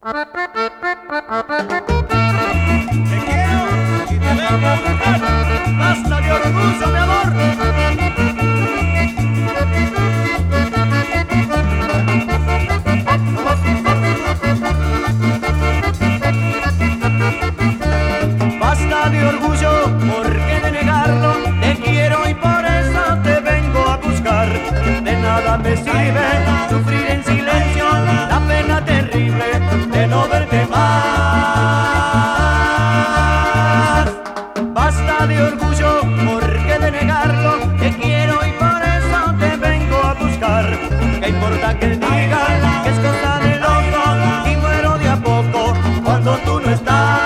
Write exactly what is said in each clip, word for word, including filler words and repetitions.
Te quiero y te vengo a buscar. Basta de orgullo, mi amor. Basta de orgullo, ¿por qué de negarlo? Te quiero y por eso te vengo a buscar. De nada me sirve sufrir en silencio la pena terrible de no verte más. Basta de orgullo, ¿por qué de negarlo? Te quiero y por eso te vengo a buscar. ¿Qué importa que digan que es cosa de loco y muero de a poco cuando tú no estás?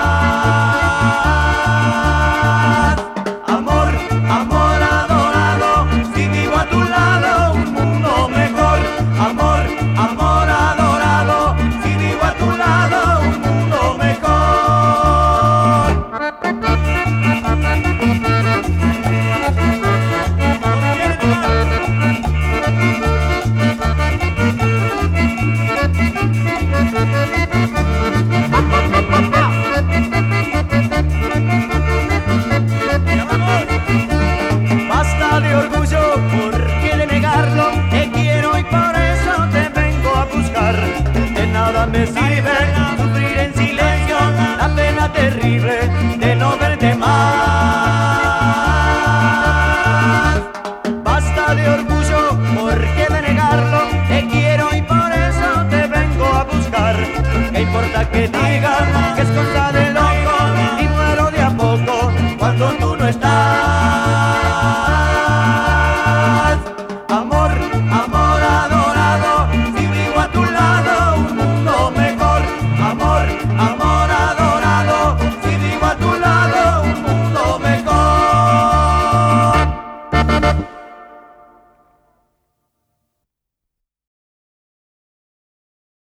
Amor, amor adorado, si vivo a tu lado un mundo mejor. Amor, amor adorado, si vivo a tu lado un mundo mejor. Basta de orgullo, ¿por qué de negarlo? Te quiero y por eso te vengo a buscar. De nada me sirve sufrir en silencio la pena terrible de no verte más. Basta de orgullo, ¿por qué de negarlo? Te quiero y por eso te vengo a buscar. ¿Qué importa que digas